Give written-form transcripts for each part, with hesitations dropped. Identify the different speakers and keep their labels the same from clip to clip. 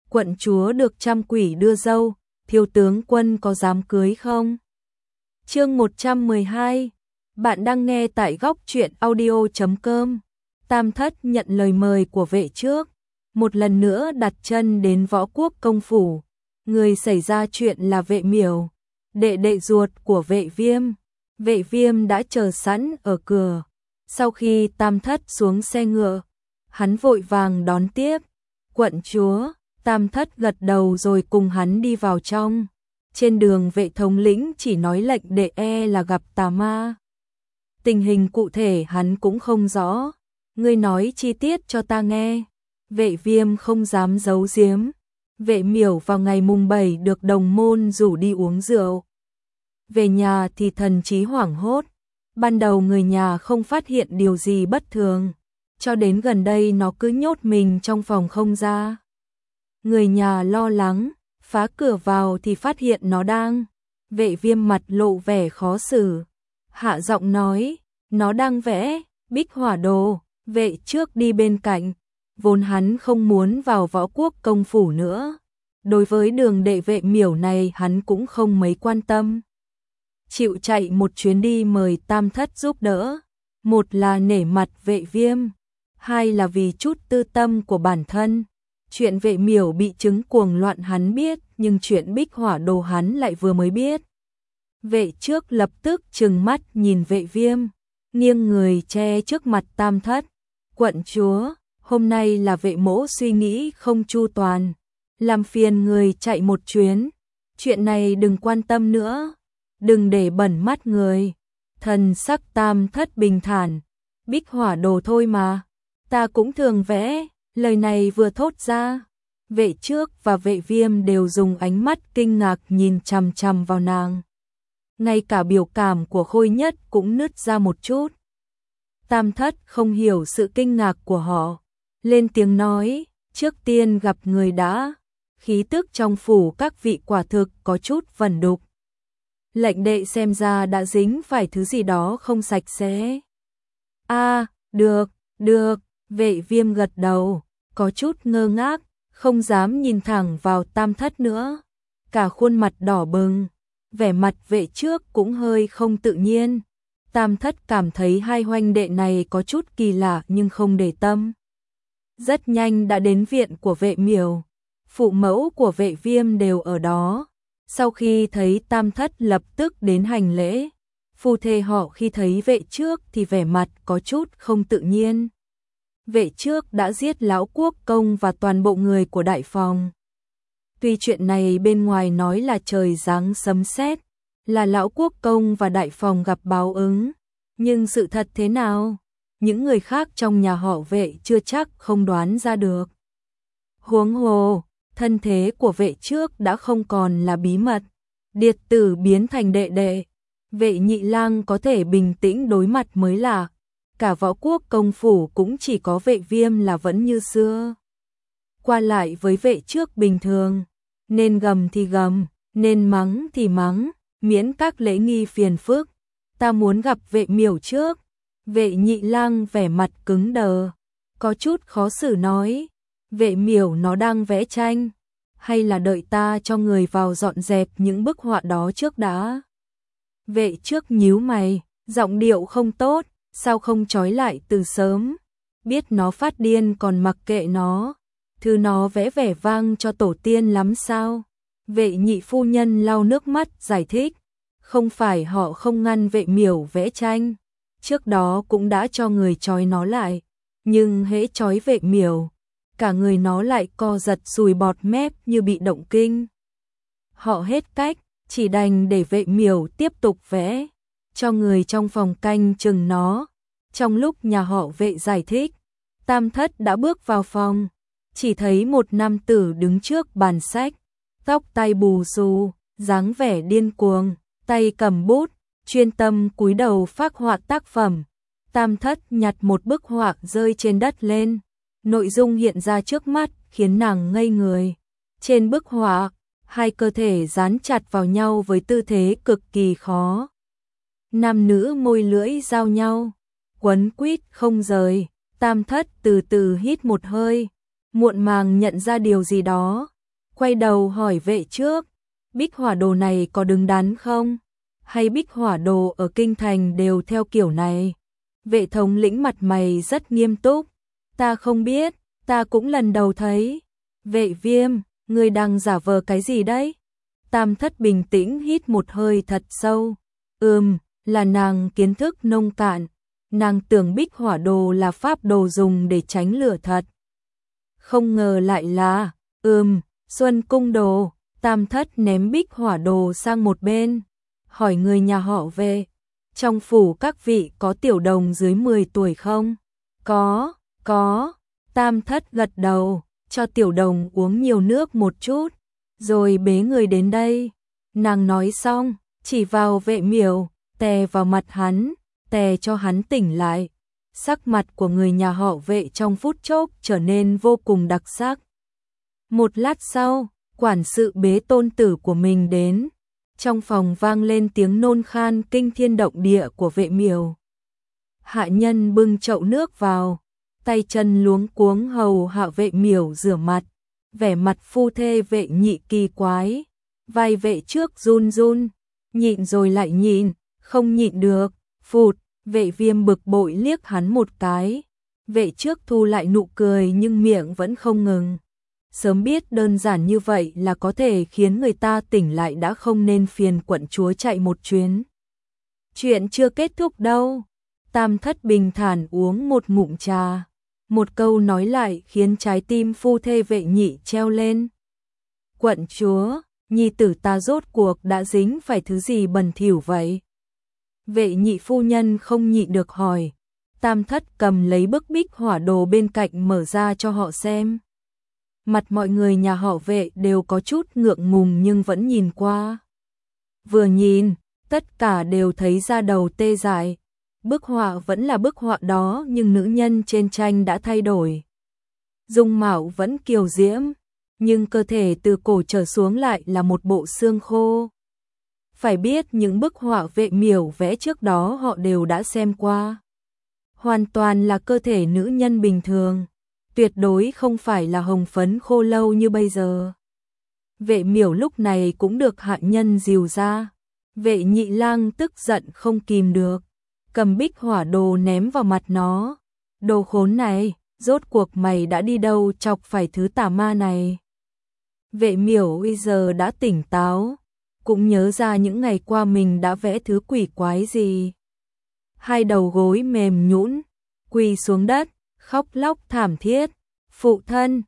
Speaker 1: quận chúa được trăm quỷ đưa dâu, thiếu tướng quân có dám cưới không? Chương 112. Bạn đang nghe tại góc truyện audio.com. Tam Thất nhận lời mời của Vệ Trước, một lần nữa đặt chân đến Võ Quốc công phủ. Người xảy ra chuyện là Vệ Miểu, đệ đệ ruột của Vệ Viêm. Vệ Viêm đã chờ sẵn ở cửa. Sau khi Tam Thất xuống xe ngựa, hắn vội vàng đón tiếp. Quận chúa, Tam Thất gật đầu rồi cùng hắn đi vào trong. Trên đường Vệ thống lĩnh chỉ nói lệnh đệ là gặp tà ma. Tình hình cụ thể hắn cũng không rõ. Ngươi nói chi tiết cho ta nghe. Vệ Viêm không dám giấu giếm. Vệ Miểu vào ngày mùng 7 được đồng môn rủ đi uống rượu. Về nhà thì thần trí hoảng hốt. Ban đầu người nhà không phát hiện điều gì bất thường. Cho đến gần đây nó cứ nhốt mình trong phòng không ra. Người nhà lo lắng, phá cửa vào thì phát hiện nó đang. Vệ Viêm mặt lộ vẻ khó xử. Hạ giọng nói, nó đang vẽ bích hỏa đồ. Vệ Trước đi bên cạnh. Vốn hắn không muốn vào Võ Quốc công phủ nữa. Đối với đường đệ Vệ Miểu này hắn cũng không mấy quan tâm. Chịu chạy một chuyến đi mời Tam Thất giúp đỡ. Một là nể mặt Vệ Viêm, hai là vì chút tư tâm của bản thân. Chuyện Vệ Miểu bị chứng cuồng loạn hắn biết, nhưng chuyện bích hỏa đồ hắn lại vừa mới biết. Vệ Trước lập tức trừng mắt nhìn Vệ Viêm, nghiêng người che trước mặt Tam Thất. Quận chúa, hôm nay là Vệ mỗ suy nghĩ không chu toàn, làm phiền người chạy một chuyến. Chuyện này đừng quan tâm nữa, đừng để bẩn mắt người. Thần sắc Tam Thất bình thản, bích hỏa đồ thôi mà, ta cũng thường vẽ. Lời này vừa thốt ra, Vệ Trước và Vệ Viêm đều dùng ánh mắt kinh ngạc nhìn chằm chằm vào nàng. Ngay cả biểu cảm của Khôi Nhất cũng nứt ra một chút. Tam Thất không hiểu sự kinh ngạc của họ, lên tiếng nói, trước tiên gặp người đã. Khí tức trong phủ các vị quả thực có chút vẩn đục. Lệnh đệ xem ra đã dính phải thứ gì đó không sạch sẽ. Được, Vệ Viêm gật đầu, có chút ngơ ngác, không dám nhìn thẳng vào Tam Thất nữa. Cả khuôn mặt đỏ bừng, vẻ mặt Vệ Trước cũng hơi không tự nhiên. Tam Thất cảm thấy hai huynh đệ này có chút kỳ lạ nhưng không để tâm. Rất nhanh đã đến viện của Vệ Miểu, phụ mẫu của Vệ Viêm đều ở đó. Sau khi thấy Tam Thất lập tức đến hành lễ. Phu thê họ khi thấy Vệ Trước thì vẻ mặt có chút không tự nhiên. Vệ Trước đã giết lão quốc công và toàn bộ người của đại phòng. Tuy chuyện này bên ngoài nói là trời giáng sấm sét, là lão quốc công và đại phòng gặp báo ứng, nhưng sự thật thế nào, những người khác trong nhà họ Vệ chưa chắc không đoán ra được. Huống hồ, thân thế của Vệ Trước đã không còn là bí mật, điệt tử biến thành đệ đệ, Vệ Nhị Lang có thể bình tĩnh đối mặt mới lạ. Cả Võ Quốc công phủ cũng chỉ có Vệ Viêm là vẫn như xưa. Qua lại với Vệ Trước bình thường, nên gầm thì gầm, nên mắng thì mắng, miễn các lễ nghi phiền phức. Ta muốn gặp Vệ Miểu trước. Vệ Nhị Lang vẻ mặt cứng đờ, có chút khó xử nói, Vệ Miểu nó đang vẽ tranh, hay là đợi ta cho người vào dọn dẹp những bức họa đó trước đã. Vệ Trước nhíu mày, giọng điệu không tốt. Sao không trói lại từ sớm? Biết nó phát điên còn mặc kệ nó. Thứ nó vẽ vẻ vang cho tổ tiên lắm sao? Vệ Nhị phu nhân lau nước mắt giải thích. Không phải họ không ngăn Vệ Miểu vẽ tranh. Trước đó cũng đã cho người trói nó lại. Nhưng hễ trói Vệ Miểu, cả người nó lại co giật sùi bọt mép như bị động kinh. Họ hết cách, chỉ đành để Vệ Miểu tiếp tục vẽ. Cho người trong phòng canh chừng nó. Trong lúc nhà họ Vệ giải thích, Tam Thất đã bước vào phòng, chỉ thấy một nam tử đứng trước bàn sách, tóc tai bù xù, dáng vẻ điên cuồng, tay cầm bút, chuyên tâm cúi đầu phác họa tác phẩm. Tam Thất nhặt một bức họa rơi trên đất lên, nội dung hiện ra trước mắt khiến nàng ngây người. Trên bức họa, hai cơ thể dán chặt vào nhau với tư thế cực kỳ khó. Nam nữ môi lưỡi giao nhau, quấn quýt không rời. Tam Thất từ từ hít một hơi, muộn màng nhận ra điều gì đó, quay đầu hỏi vệ trước, bích hỏa đồ này có đứng đắn không? Hay bích hỏa đồ ở kinh thành đều theo kiểu này? Vệ thống lĩnh mặt mày rất nghiêm túc, ta không biết, ta cũng lần đầu thấy. Vệ Viêm, ngươi đang giả vờ cái gì đấy? Tam Thất bình tĩnh hít một hơi thật sâu. Là nàng kiến thức nông cạn, nàng tưởng bích hỏa đồ là pháp đồ dùng để tránh lửa thật. Không ngờ lại là, Xuân cung đồ. Tam Thất ném bích hỏa đồ sang một bên, hỏi người nhà họ Vệ, trong phủ các vị có tiểu đồng dưới 10 tuổi không? Có. Tam Thất gật đầu, cho tiểu đồng uống nhiều nước một chút, rồi bế người đến đây. Nàng nói xong, chỉ vào Vệ Miểu, tè vào mặt hắn, tè cho hắn tỉnh lại. Sắc mặt của người nhà họ Vệ trong phút chốc trở nên vô cùng đặc sắc. Một lát sau, quản sự bế tôn tử của mình đến. Trong phòng vang lên tiếng nôn khan kinh thiên động địa của Vệ Miểu. Hạ nhân bưng chậu nước vào, tay chân luống cuống hầu hạ Vệ Miểu rửa mặt, vẻ mặt phu thê Vệ Nhị kỳ quái, vai Vệ trước run run, nhịn rồi lại nhịn, không nhịn được, phụt. Vệ Viêm bực bội liếc hắn một cái, Vệ trước thu lại nụ cười nhưng miệng vẫn không ngừng. Sớm biết đơn giản như vậy là có thể khiến người ta tỉnh lại đã không nên phiền quận chúa chạy một chuyến. Chuyện chưa kết thúc đâu. Tam Thất bình thản uống một ngụm trà. Một câu nói lại khiến trái tim phu thê Vệ Nhị treo lên. Quận chúa, nhi tử ta rốt cuộc đã dính phải thứ gì bẩn thỉu vậy? Vệ Nhị phu nhân không nhịn được hỏi. Tam Thất cầm lấy bức bích hỏa đồ bên cạnh mở ra cho họ xem. Mặt mọi người nhà họ Vệ đều có chút ngượng ngùng nhưng vẫn nhìn qua. Vừa nhìn, tất cả đều thấy da đầu tê dại. Bức họa vẫn là bức họa đó nhưng nữ nhân trên tranh đã thay đổi. Dung mạo vẫn kiều diễm, nhưng cơ thể từ cổ trở xuống lại là một bộ xương khô. Phải biết những bức họa Vệ Miểu vẽ trước đó họ đều đã xem qua. Hoàn toàn là cơ thể nữ nhân bình thường. Tuyệt đối không phải là hồng phấn khô lâu như bây giờ. Vệ Miểu lúc này cũng được hạ nhân dìu ra. Vệ Nhị lang tức giận không kìm được, cầm bích hỏa đồ ném vào mặt nó. Đồ khốn này, rốt cuộc mày đã đi đâu chọc phải thứ tà ma này? Vệ Miểu bây giờ đã tỉnh táo, cũng nhớ ra những ngày qua mình đã vẽ thứ quỷ quái gì. Hai đầu gối mềm nhũn, quỳ xuống đất, khóc lóc thảm thiết. Phụ thân,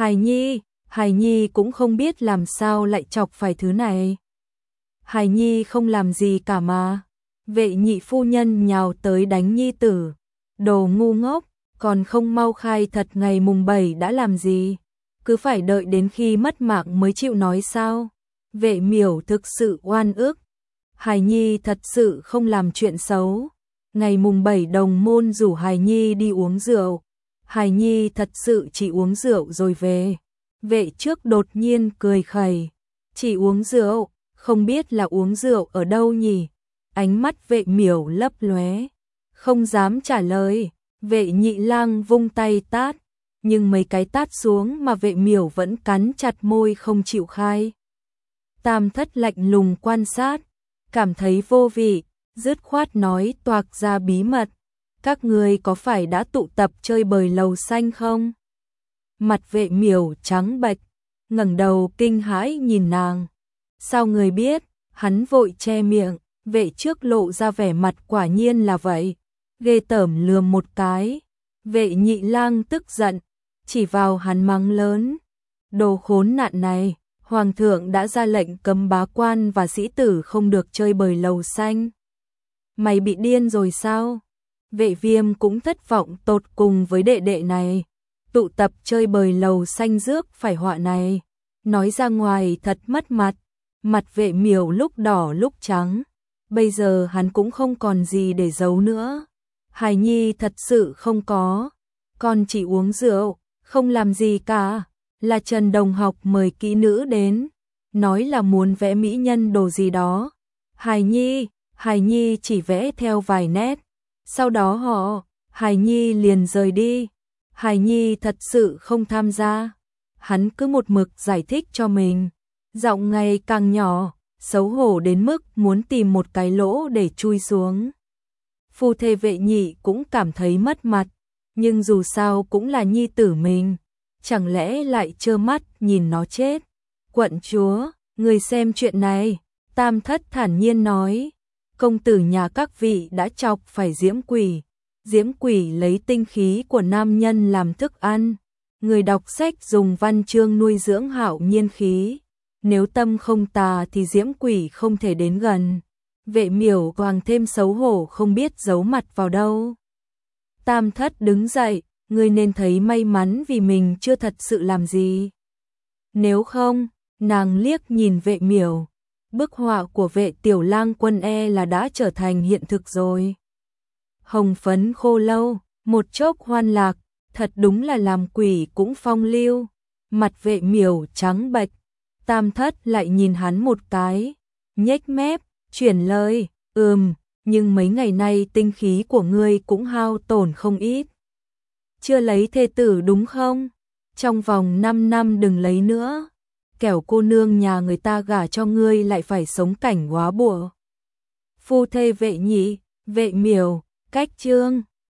Speaker 1: Hài Nhi cũng không biết làm sao lại chọc phải thứ này. Hài Nhi không làm gì cả mà. Vệ Nhị phu nhân nhào tới đánh nhi tử. Đồ ngu ngốc, còn không mau khai thật ngày mùng 7 đã làm gì. Cứ phải đợi đến khi mất mạng mới chịu nói sao. Vệ Miểu thực sự oan ức. Hài Nhi thật sự không làm chuyện xấu. Ngày mùng 7 đồng môn rủ Hài Nhi đi uống rượu. Hài Nhi thật sự chỉ uống rượu rồi về. Vệ trước đột nhiên cười khẩy. Chỉ uống rượu, không biết là uống rượu ở đâu nhỉ? Ánh mắt Vệ Miểu lấp lóe, không dám trả lời. Vệ Nhị lang vung tay tát, nhưng mấy cái tát xuống mà Vệ Miểu vẫn cắn chặt môi không chịu khai. Tam Thất lạnh lùng quan sát, cảm thấy vô vị, dứt khoát nói toạc ra bí mật. Các người có phải đã tụ tập chơi bời lầu xanh không? Mặt Vệ Miểu trắng bệch, ngẩng đầu kinh hãi nhìn nàng. Sao người biết? Hắn vội che miệng. Vệ trước lộ ra vẻ mặt quả nhiên là vậy. Ghê tởm lườm một cái. Vệ Nhị lang tức giận, chỉ vào hắn mắng lớn. Đồ khốn nạn này, hoàng thượng đã ra lệnh cấm bá quan và sĩ tử không được chơi bời lầu xanh. Mày bị điên rồi sao? Vệ Viêm cũng thất vọng tột cùng với đệ đệ này. Tụ tập chơi bời lầu xanh rước phải họa này. Nói ra ngoài thật mất mặt. Mặt Vệ Miểu lúc đỏ lúc trắng. Bây giờ hắn cũng không còn gì để giấu nữa. Hài Nhi thật sự không có. Con chỉ uống rượu, không làm gì cả. Là Trần đồng học mời kỹ nữ đến. Nói là muốn vẽ mỹ nhân đồ gì đó. Hài Nhi chỉ vẽ theo vài nét. Sau đó Hài Nhi liền rời đi. Hài Nhi thật sự không tham gia. hắn cứ một mực giải thích cho mình, giọng ngày càng nhỏ, xấu hổ đến mức muốn tìm một cái lỗ để chui xuống. Phu thê Vệ Nhị cũng cảm thấy mất mặt, nhưng dù sao cũng là nhi tử mình, chẳng lẽ lại trơ mắt nhìn nó chết. Quận chúa, người xem chuyện này, Tam Thất thản nhiên nói, công tử nhà các vị đã chọc phải diễm quỷ. Diễm quỷ lấy tinh khí của nam nhân làm thức ăn, người đọc sách dùng văn chương nuôi dưỡng hạo nhiên khí. Nếu tâm không tà thì diễm quỷ không thể đến gần. Vệ Miểu càng thêm xấu hổ không biết giấu mặt vào đâu. Tam Thất đứng dậy, ngươi nên thấy may mắn vì mình chưa thật sự làm gì. Nếu không, nàng liếc nhìn Vệ Miểu, bức họa của Vệ Tiểu Lang Quân là đã trở thành hiện thực rồi. Hồng phấn khô lâu, một chốc hoan lạc, thật đúng là làm quỷ cũng phong lưu. Mặt Vệ Miểu trắng bệch, Tam Thất lại nhìn hắn một cái, nhếch mép, chuyển lời, nhưng mấy ngày nay tinh khí của ngươi cũng hao tổn không ít. Chưa lấy thê tử đúng không? Trong vòng 5 năm đừng lấy nữa, kẻo cô nương nhà người ta gả cho ngươi lại phải sống cảnh góa bụa. Phu thê Vệ Nhị, Vệ Miểu, cách chương